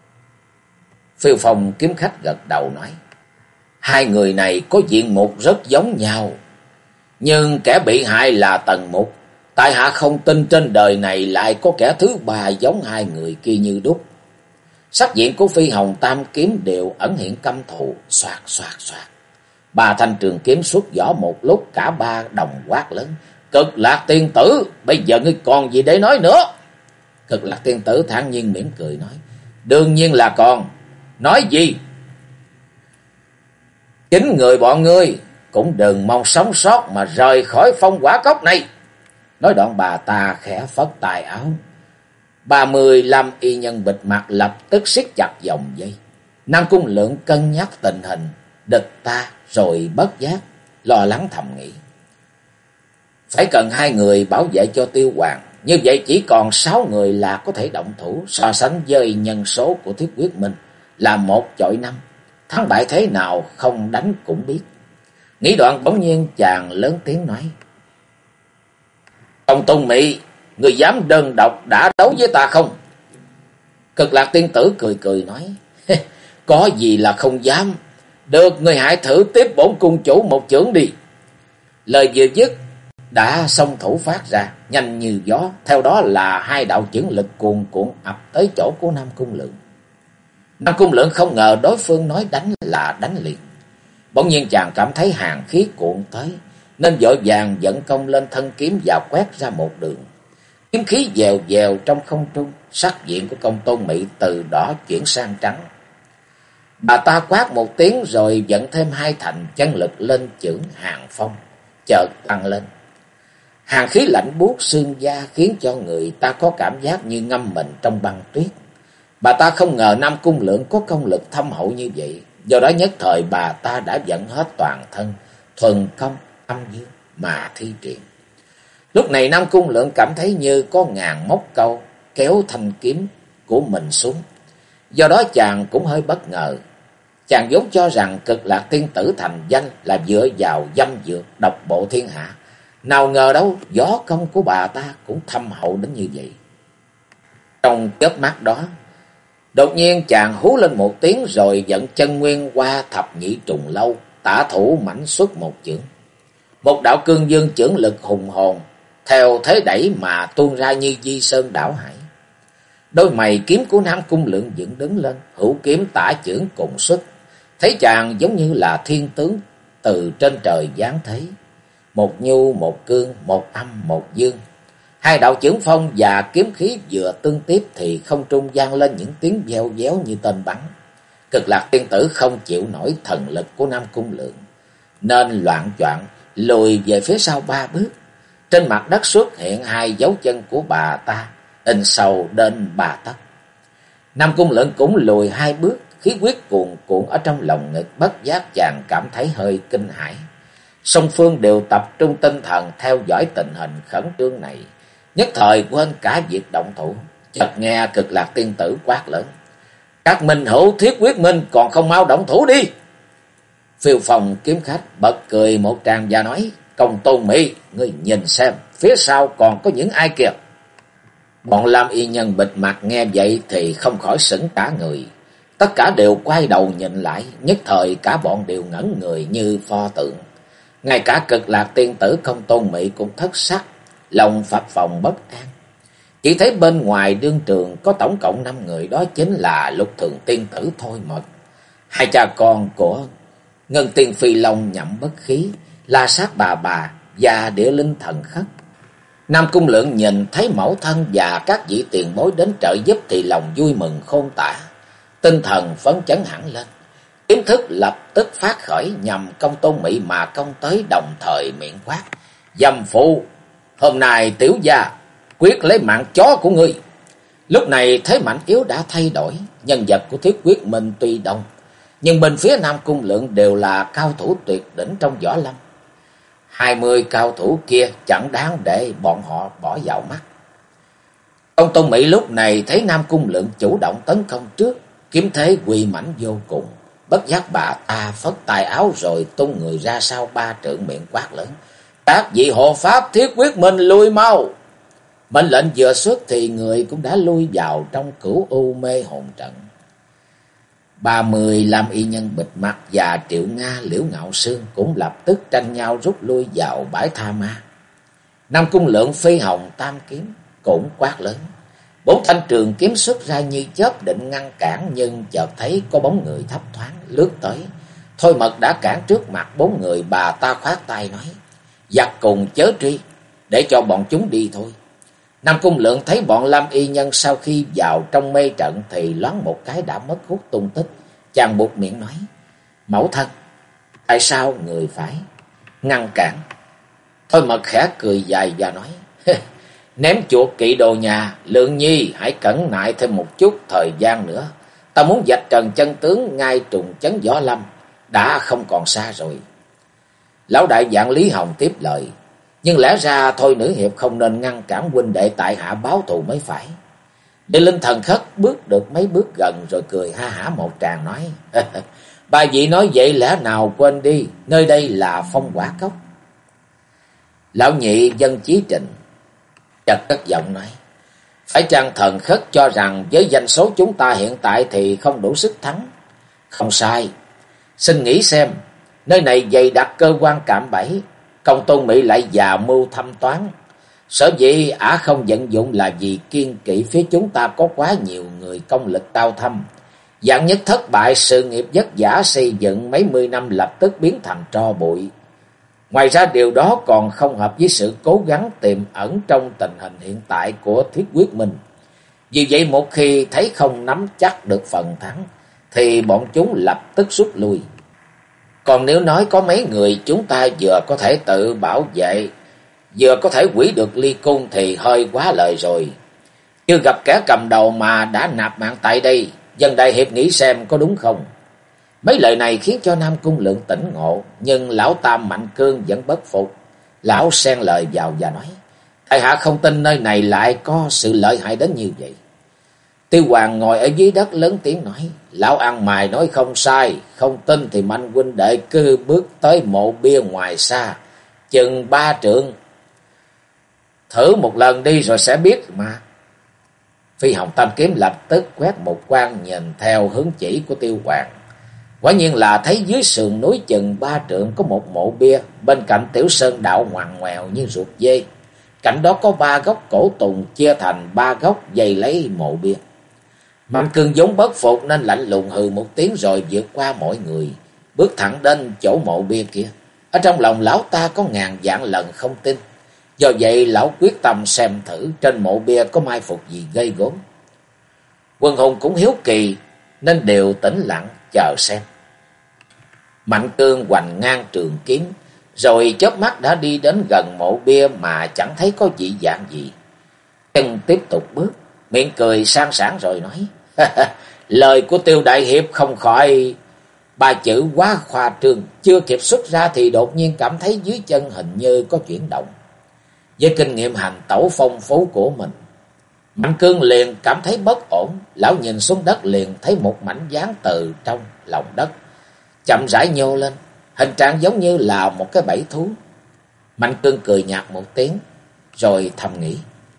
Phiêu Phong kiếm khách gật đầu nói, hai người này có diện mục rất giống nhau, nhưng kẻ bị hại là Tần Mục. Tại hạ không tin trên đời này lại có kẻ thứ ba giống hai người kia như đúc. Sắc diện của Phi Hồng Tam Kiếm đều ẩn hiện căm thù. Xoạt xoạt xoạt, ba thanh trường kiếm xuất vỏ một lúc, cả ba đồng quát lớn, Cực Lạc tiên tử, bây giờ ngươi còn gì để nói nữa? Cực Lạc tiên tử thản nhiên mỉm cười nói, đương nhiên là còn. Nói gì? Chính người bọn ngươi cũng đừng mong sống sót mà rời khỏi Phong Quả Cốc này. Nói đoạn bà ta khẽ phất tài áo, 35 y nhân bịt mặt lập tức siết chặt vòng dây. Nam Cung Lượng cân nhắc tình hình địch ta rồi bất giác lo lắng thầm nghĩ. Phải cần 2 người bảo vệ cho Tiêu Hoàng, như vậy chỉ còn 6 người là có thể động thủ. So sánh với nhân số của Thiết Quyết Minh là 1 chọi 5, thắng bại thế nào không đánh cũng biết. Nghĩ đoạn bỗng nhiên chàng lớn tiếng nói: Công Tôn Mị, người dám đơn độc đã đấu với ta không? Cực Lạc tiên tử cười cười nói: Có gì là không dám. Được, người hãy thử tiếp bổn cung chủ một chưởng đi. Lời vừa dứt đã song thủ phát ra nhanh như gió, theo đó là 2 đạo chưởng lực cuồn cuộn ập tới chỗ của Nam Cung Lượng. Nam Cung Lượng không ngờ đối phương nói đánh là đánh liền. Bỗng nhiên chàng cảm thấy hàn khí cuộn tới, nên vội vàng dẫn công lên thân kiếm và quét ra một đường. Kiếm khí dèo dèo trong không trung, sắc diện của Công Tôn Mị từ đỏ chuyển sang trắng. Bà ta quát một tiếng rồi dẫn thêm 2 thành chân lực lên chưởng Hàng Phong, chợt tăng lên. Hàn khí lạnh buốt xương da khiến cho người ta có cảm giác như ngâm mình trong băng tuyết. Bà ta không ngờ Nam Cung Lượng có công lực thâm hậu như vậy, do đó nhất thời bà ta đã dẫn hết toàn thân, thuần công âm dương mà thi triển. Lúc này Nam Cung Lượng cảm thấy như có ngàn móc câu kéo thanh kiếm của mình xuống. Do đó chàng cũng hơi bất ngờ. Chàng vốn cho rằng Cực Lạc tiên tử thành danh là dựa vào dâm dược độc bộ thiên hạ. Nào ngờ đâu võ công của bà ta cũng thâm hậu đến như vậy. Trong chớp mắt đó, đột nhiên chàng hú lên một tiếng rồi dẫn chân nguyên qua thập nhị trùng lâu, tả thủ mãnh xuất một chưởng. Một đạo cương dương chưởng lực hùng hồn theo thế đẩy mà tuôn ra như di sơn đảo hải. Đôi mày kiếm của Nam Cung Lượng dựng đứng lên, hữu kiếm tả chưởng cùng xuất. Thấy chàng giống như là thiên tướng từ trên trời giáng thế. Một nhu, một cương, một âm, một dương. 2 đạo chưởng phong và kiếm khí vừa tương tiếp thì không trung vang lên những tiếng veo véo như tên bắn. Cực Lạc tiên tử không chịu nổi thần lực của Nam Cung Lượng, nên loạng choạng lùi về phía sau 3 bước. Trên mặt đất xuất hiện 2 dấu chân của bà ta, in sâu đến 3 tấc. Nam Cung Lượng cũng lùi 2 bước, khí huyết cuồn cuộn ở trong lòng ngực, bất giác chàng cảm thấy hơi kinh hãi. Song phương đều tập trung tinh thần theo dõi tình hình khẩn trương này, nhất thời quên cả việc động thủ. Chợt nghe Cực Lạc tiên tử quát lớn: Các minh hữu Thiết Quyết Minh còn không mau động thủ đi! Phiêu Phong kiếm khách bật cười một tràng và nói: Công Tôn Mị, ngươi nhìn xem, phía sau còn có những ai kìa? Bọn Lam y nhân bịt mặt nghe vậy thì không khỏi sững cả người. Tất cả đều quay đầu nhìn lại, nhất thời cả bọn đều ngẩn người như pho tượng. Ngay cả Cực Lạc tiên tử Công Tôn Mị cũng thất sắc, lòng phập phồng bất an. Chỉ thấy bên ngoài đương trường có tổng cộng 5 người, đó chính là Lục Thường tiên tử Thôi Mật, 2 cha con của Ngân Tiên Phi Long Nhậm Bất Khí, La Sát Bà và Địa Linh Thần Khất. Nam Cung Lượng nhìn thấy mẫu thân và các vị tiền bối đến trợ giúp thì lòng vui mừng khôn tả, tinh thần phấn chấn hẳn lên. Kiếm thức lập tức phát khởi nhằm Công Tôn Mị mà công tới, đồng thời miệng quát: Dâm phụ, hôm nay tiểu gia quyết lấy mạng chó của ngươi. Lúc này thế mạnh yếu đã thay đổi, nhân vật của Thiết Quyết Minh tuy đông, nhưng bên phía Nam Cung Lượng đều là cao thủ tuyệt đỉnh trong võ lâm. 20 cao thủ kia chẳng đáng để bọn họ bỏ vào mắt. Công Tôn Mị lúc này thấy Nam Cung Lượng chủ động tấn công trước, kiếm thế uy mãnh vô cùng, bất giác bà ta phất tay áo rồi tung người ra sau 3 trượng, miệng quát lớn: Các vị hộ pháp Thiết Quyết Minh lui mau! Mệnh lệnh vừa xuất thì người cũng đã lui vào trong cửu u mê hồn trận. 30 Lam y nhân bịt mặt và Triệu Nga, Liễu Ngạo Sương cũng lập tức tranh nhau rút lui vào bãi tha ma. Nam Cung Lượng phi hồng tam kiếm cũng quát lớn. 4 thanh trường kiếm xuất ra như chớp định ngăn cản, nhưng chợt thấy có bóng người thấp thoáng lướt tới. Thôi Mật đã cản trước mặt 4 người, bà ta khoát tay nói: Giặc cùng chớ truy, để cho bọn chúng đi thôi. Nam Cung Lượng thấy bọn Lam y nhân sau khi vào trong mê trận thì loáng một cái đã mất hút tung tích. Chàng buột miệng nói: Mẫu thân, tại sao người phải ngăn cản? Thôi Mật khẽ cười dài và nói: Ném chuột kỵ đồ nhà, Lượng Nhi hãy cẩn nại thêm một chút thời gian nữa. Ta muốn vạch trần chân tướng ngay trùng chấn Võ Lâm, đã không còn xa rồi. Lão đại dạng Lý Hồng tiếp lời. Nhưng lẽ ra thôi nữ hiệp không nên ngăn cản huynh đệ tại hạ báo thù mới phải. Địa Linh Thần Khất bước được mấy bước gần rồi cười ha hả một tràng nói. Bà vị nói vậy lẽ nào quên đi, nơi đây là Phong Quả Cốc. Lão nhị Dân Chí Trịnh chợt cất giọng nói. Phải chăng Thần Khất cho rằng với danh số chúng ta hiện tại thì không đủ sức thắng? Không sai. Xin nghĩ xem, nơi này dày đặc cơ quan cạm bẫy, Công Tôn Mỹ lại già mưu thâm toán. Sở dĩ ả không vận dụng là vì kiên kỵ phía chúng ta có quá nhiều người công lực cao thâm. Vạn nhất thất bại, sự nghiệp vất vả xây dựng mấy mươi năm lập tức biến thành tro bụi. Ngoài ra điều đó còn không hợp với sự cố gắng tiềm ẩn trong tình hình hiện tại của Thiết Quyết Minh. Vì vậy một khi thấy không nắm chắc được phần thắng thì bọn chúng lập tức rút lui. Còn nếu nói có mấy người chúng ta vừa có thể tự bảo vệ, vừa có thể hủy được ly cung thì hơi quá lời rồi. Chưa gặp kẻ cầm đầu mà đã nạp mạng tại đây, Dân đại hiệp nghĩ xem có đúng không? Mấy lời này khiến cho Nam Cung Lượng tỉnh ngộ, nhưng lão tam Mạnh Cương vẫn bất phục. Lão xen lời vào và nói, tại hạ không tin nơi này lại có sự lợi hại đến như vậy. Tiêu Hoàng ngồi ở dưới đất lớn tiếng nói, lão ăn mày nói không sai, không tin thì Mạnh huynh đệ cứ bước tới mộ bia ngoài xa, chừng 3 trượng. Thử một lần đi rồi sẽ biết mà. Phi Hồng Tam Kiếm lập tức quét một quan nhìn theo hướng chỉ của Tiêu Hoàng. Quả nhiên là thấy dưới sườn núi chừng 3 trượng có một mộ bia, bên cạnh tiểu sơn đạo ngoằn ngoèo như ruột dê. Cạnh đó có 3 gốc cổ tùng chia thành 3 gốc dày lấy mộ bia. Mạnh Cương vốn bất phục nên lạnh lùng hừ một tiếng rồi vượt qua mọi người, bước thẳng đến chỗ mộ bia kia. Ở trong lòng lão ta có ngàn vạn lần không tin. Do vậy lão quyết tâm xem thử trên mộ bia có mai phục gì gây gớm. Quân hùng cũng hiếu kỳ nên đều tĩnh lặng chờ xem. Mạnh Cương hoành ngang trường kiếm, rồi chớp mắt đã đi đến gần mộ bia mà chẳng thấy có dị dạng gì. Chân tiếp tục bước, miệng cười sang sảng rồi nói, lời của Tiêu đại hiệp không khỏi 3 chữ quá khoa trương. Chưa kịp xuất ra thì đột nhiên cảm thấy dưới chân hình như có chuyển động. Với kinh nghiệm hành tẩu phong phú của mình, Mạnh Cương liền cảm thấy bất ổn. Lão nhìn xuống đất liền thấy một mảnh dáng từ trong lòng đất chậm rãi nhô lên, hình trạng giống như là một cái bẫy thú. Mạnh Cương cười nhạt một tiếng rồi thầm nghĩ,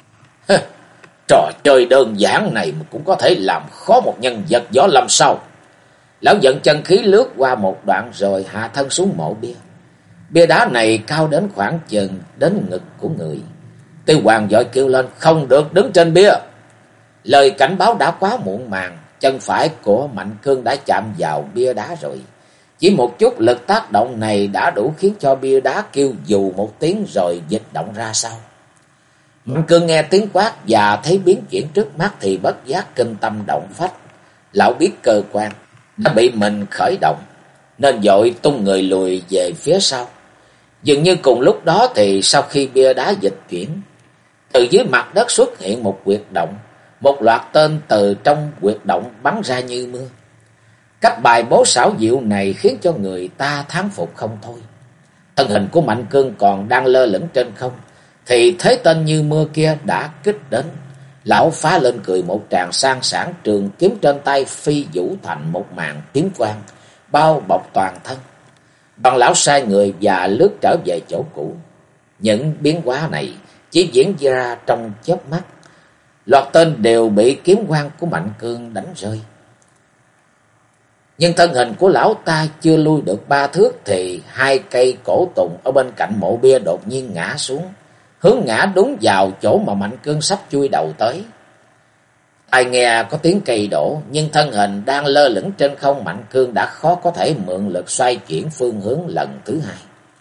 trò chơi đơn giản này mà cũng có thể làm khó một nhân vật Võ Lâm sao? Lão dẫn chân khí lướt qua một đoạn rồi hạ thân xuống mộ bia. Bia đá này cao đến khoảng chừng đến ngực của người. Tiêu Hoàng vội kêu lên, không được đứng trên bia. Lời cảnh báo đã quá muộn màng, chân phải của Mạnh Cương đã chạm vào bia đá rồi. Chỉ một chút lực tác động này đã đủ khiến cho bia đá kêu dù một tiếng rồi dịch động ra sau. Mạnh Cương nghe tiếng quát và thấy biến chuyển trước mắt thì bất giác kinh tâm động phách. Lão biết cơ quan đã bị mình khởi động nên vội tung người lùi về phía sau. Dường như cùng lúc đó thì sau khi bia đá dịch chuyển, từ dưới mặt đất xuất hiện một huyệt động. Một loạt tên từ trong huyệt động bắn ra như mưa. Cách bài bố xảo diệu này khiến cho người ta thán phục không thôi. Thân hình của Mạnh Cương còn đang lơ lửng trên không thì thế tên như mưa kia đã kích đến. Lão phá lên cười một tràng sang sảng, trường kiếm trên tay phi vũ thành một màn kiếm quang bao bọc toàn thân. Đoàn lão sai người và lướt trở về chỗ cũ. Những biến hóa này chỉ diễn ra trong chớp mắt. Loạt tên đều bị kiếm quang của Mạnh Cương đánh rơi. Nhưng thân hình của lão ta chưa lui được 3 thước thì 2 cây cổ tùng ở bên cạnh mộ bia đột nhiên ngã xuống, hướng ngã đúng vào chỗ mà Mạnh Cương sắp chui đầu tới. Tai nghe có tiếng cây đổ, nhưng thân hình đang lơ lửng trên không Mạnh Cương đã khó có thể mượn lực xoay chuyển phương hướng lần thứ 2.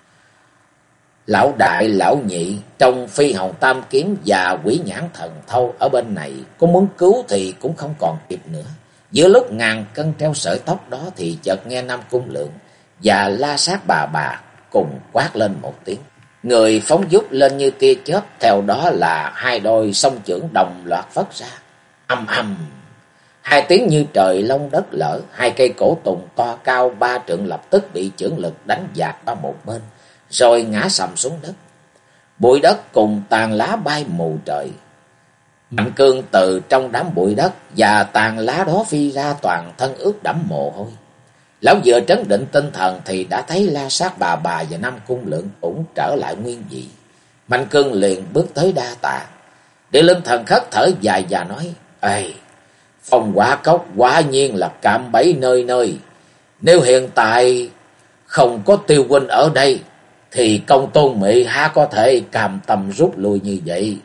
Lão đại, lão nhị trong Phi Hồng Tam Kiếm và Quỷ Nhãn Thần Thâu ở bên này có muốn cứu thì cũng không còn kịp nữa. Giữa lúc ngàn cân treo sợi tóc đó thì chợt nghe Nam Cung Lượng và La Sát bà cùng quát lên một tiếng. Người phóng vút lên như tia chớp, theo đó là hai đôi song chưởng đồng loạt phất ra. Ầm ầm, hai tiếng như trời long đất lở, hai cây cổ tùng to cao 3 trượng lập tức bị chưởng lực đánh dạt qua một bên, rồi ngã sầm xuống đất. Bụi đất cùng tàn lá bay mù trời. Mạnh Cương từ trong đám bụi đất và tàn lá đó phi ra, toàn thân ướt đẫm mồ hôi. Lão vừa trấn định tinh thần thì đã thấy La Sát bà và Nam Cung Lượng cũng trở lại nguyên vị. Mạnh Cương liền bước tới đa tạ. Địa Linh Thần Khất thở dài và nói: "Ê, Phong Hỏa Cốc quả nhiên là cạm bẫy nơi nơi. Nếu hiện tại không có Tiêu huynh ở đây, thì Công Tôn Mị há có thể cam tâm rút lui như vậy."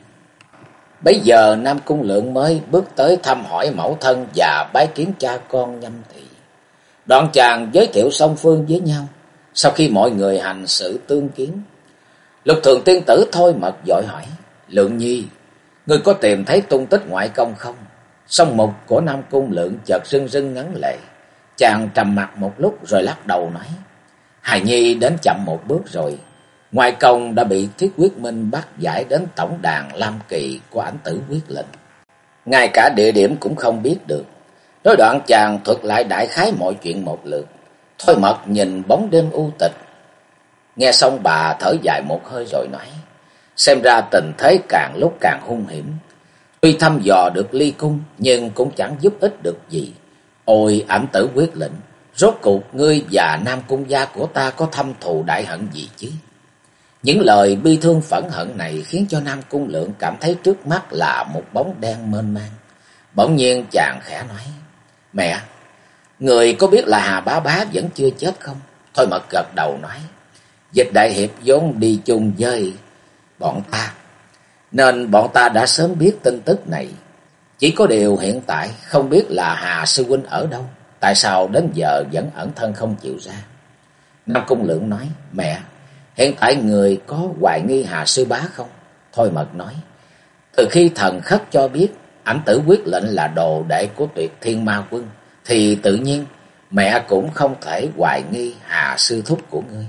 Bấy giờ Nam Cung Lượng mới bước tới thăm hỏi mẫu thân và bái kiến cha con Nhâm Thị. Đoạn chàng giới thiệu song phương với nhau. Sau khi mọi người hành sự tương kiến, Lục Thường tiên tử Thôi Mật vội hỏi: "Lượng nhi, ngươi có tìm thấy tung tích ngoại công không?" Song mục của Nam Cung Lượng chợt rưng rưng ngấn lệ. Chàng trầm mặc một lúc rồi lắc đầu nói: "Hài nhi đến chậm một bước rồi. Ngoại công đã bị Thiết Quyết Minh bắt giải đến tổng đàn Lam Kỳ của Ảnh Tử Quyết Lệnh. Ngay cả địa điểm cũng không biết được." Nói đoạn chàng thuật lại đại khái mọi chuyện một lượt. Thôi Mật nhìn bóng đêm u tịch. Nghe xong bà thở dài một hơi rồi nói: "Xem ra tình thế càng lúc càng hung hiểm. Tuy thăm dò được ly cung nhưng cũng chẳng giúp ích được gì. Ôi Ảnh Tử Quyết Lệnh, rốt cuộc ngươi và Nam Cung gia của ta có thâm thù đại hận gì chứ?" Những lời bi thương phẫn hận này khiến cho Nam Cung Lượng cảm thấy trước mắt là một bóng đen mênh mang. Bỗng nhiên chàng khẽ nói: "Mẹ, người có biết là Hà Bá Bá vẫn chưa chết không?" Thôi Mật gật đầu nói: "Dịch đại hiệp vốn đi chung với bọn ta, nên bọn ta đã sớm biết tin tức này. Chỉ có điều hiện tại không biết là Hà sư huynh ở đâu, tại sao đến giờ vẫn ẩn thân không chịu ra." Nam Cung Lượng nói: "Mẹ, hiện tại người có hoài nghi Hà sư bá không?" Thôi Mật nói: "Từ khi thần khất cho biết Ảnh Tử Quyết Lệnh là đồ đệ của Tuyệt Thiên Ma Quân, thì tự nhiên mẹ cũng không thể hoài nghi Hà sư thúc của ngươi.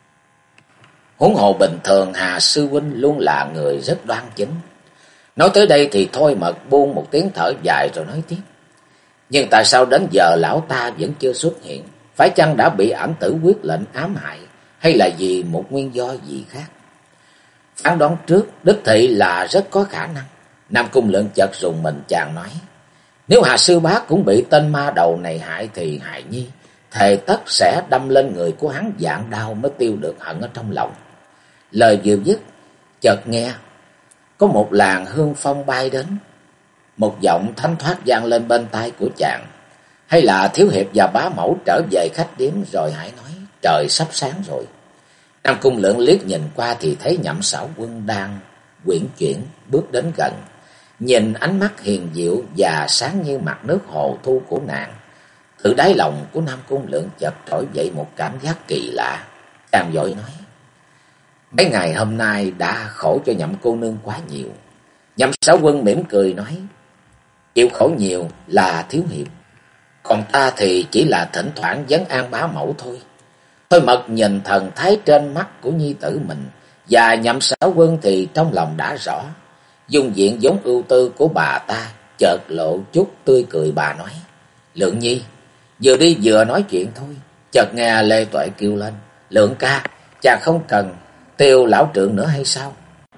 Huống hồ bình thường Hà sư huynh luôn là người rất đoan chính." Nói tới đây thì Thôi Mật buông một tiếng thở dài rồi nói tiếp: "Nhưng tại sao đến giờ lão ta vẫn chưa xuất hiện? Phải chăng đã bị Ảnh Tử Quyết Lệnh ám hại, hay là vì một nguyên do gì khác?" Phán đoán trước đích thị là rất có khả năng. Nam Cung Lượng chợt rùng mình, chàng nói: "Nếu Hà sư bá cũng bị tên ma đầu này hại thì hài nhi thề tất sẽ đâm lên người của hắn vạn đao mới tiêu được hận ở trong lòng." Lời vừa dứt, chợt nghe có một làn hương phong bay đến. Một giọng thanh thoát vang lên bên tai của chàng: "Hay là thiếu hiệp và bá mẫu trở về khách điếm rồi hãy nói, trời sắp sáng rồi." Nam Cung Lượng liếc nhìn qua thì thấy Nhậm Xảo Quân đang uyển chuyển bước đến gần. Nhìn ánh mắt hiền diệu và sáng như mặt nước hồ thu của nàng, từ đáy lòng của Nam Cung Lượng chợt trỗi dậy một cảm giác kỳ lạ. Chàng vội nói: "Mấy ngày hôm nay đã khổ cho Nhậm cô nương quá nhiều." Nhậm Xảo Quân mỉm cười nói: "Chịu khổ nhiều là thiếu hiệp, còn ta thì chỉ là thỉnh thoảng vấn an bá mẫu thôi." Thôi Mật nhìn thần thái trên mắt của nhi tử mình và Nhậm Xảo Quân thì trong lòng đã rõ. Dung diện giống ưu tư của bà ta chợt lộ chút tươi cười, bà nói: "Lượng nhi." Vừa đi vừa nói chuyện thôi, chợt nghe Lê Tuệ kêu lên: "Lượng ca, chàng không cần Tiêu lão trượng nữa hay sao?"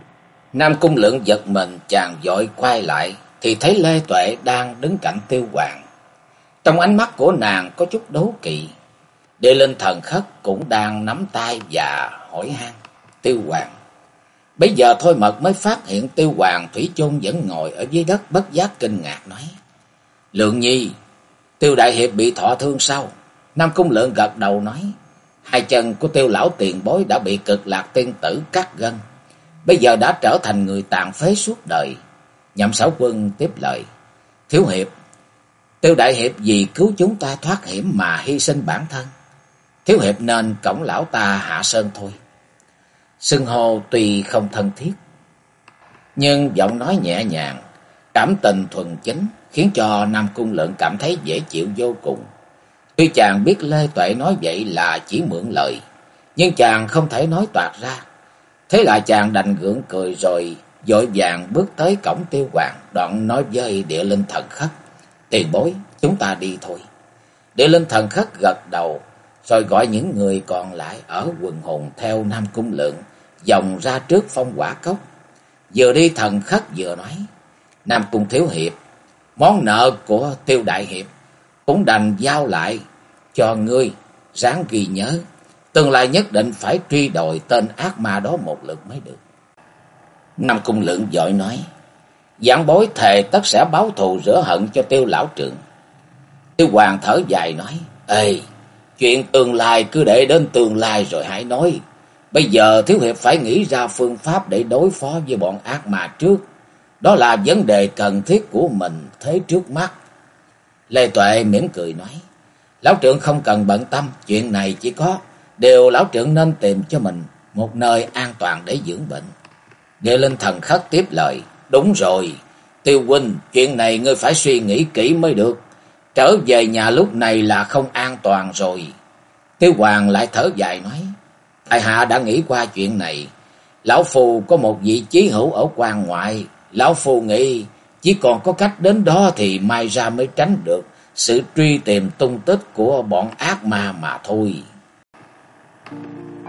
Nam Cung Lượng giật mình, chàng vội quay lại thì thấy Lê Tuệ đang đứng cạnh Tiêu Hoàng. Trong ánh mắt của nàng có chút đố kỵ. Địa Linh Thần Khất cũng đang nắm tay và hỏi han Tiêu Hoàng. Bây giờ Thôi Mật mới phát hiện Tiêu Hoàng thủy chung vẫn ngồi ở dưới đất, bất giác kinh ngạc nói: "Lượng nhi, Tiêu đại hiệp bị thọ thương sao?" Nam Cung Lượng gật đầu nói: "Hai chân của Tiêu lão tiền bối đã bị Cực Lạc tiên tử cắt gân, bây giờ đã trở thành người tàn phế suốt đời." Nhậm Xảo Quân tiếp lời: "Thiếu hiệp, Tiêu đại hiệp vì cứu chúng ta thoát hiểm mà hy sinh bản thân. Thiếu hiệp nên cõng lão ta hạ sơn thôi." Xưng hô tuy không thân thiết, nhưng giọng nói nhẹ nhàng, cảm tình thuần chính, khiến cho Nam Cung Lượng cảm thấy dễ chịu vô cùng. Tuy chàng biết Lê Tuệ nói vậy là chỉ mượn lời, nhưng chàng không thể nói toạc ra. Thế là chàng đành gượng cười rồi vội vàng bước tới cổng Tiêu Hoàng, đoạn nói với Địa Linh Thần Khất: "Tiền bối, chúng ta đi thôi." Địa Linh Thần Khất gật đầu, rồi gọi những người còn lại ở quần hùng theo Nam Cung Lượng vòng ra trước Phong Hỏa Cốc. Vừa đi Thần Khất vừa nói: "Nam Cung thiếu hiệp, món nợ của Tiêu đại hiệp cũng đành giao lại cho ngươi, ráng ghi nhớ, tương lai nhất định phải truy đồi tên ác ma đó một lượt mới được." Nam Cung Lượng vội nói: "Vãn bối thề tất sẽ báo thù rửa hận cho Tiêu lão trưởng." Tiêu Hoàng thở dài nói: "Ê, chuyện tương lai cứ để đến tương lai rồi hãy nói. Bây giờ thiếu hiệp phải nghĩ ra phương pháp để đối phó với bọn ác ma trước. Đó là vấn đề cần thiết của mình thế trước mắt." Lê Tuệ mỉm cười nói: "Lão trưởng không cần bận tâm, chuyện này chỉ có điều lão trưởng nên tìm cho mình một nơi an toàn để dưỡng bệnh." Địa Linh Thần Khất tiếp lời: "Đúng rồi, Tiêu huynh, chuyện này ngươi phải suy nghĩ kỹ mới được. Trở về nhà lúc này là không an toàn rồi." Tiêu Hoàng lại thở dài nói: "Tại hạ đã nghĩ qua chuyện này. Lão phu có một vị chí hữu ở quan ngoại. Lão phu nghĩ chỉ còn có cách đến đó thì may ra mới tránh được sự truy tìm tung tích của bọn ác ma mà thôi."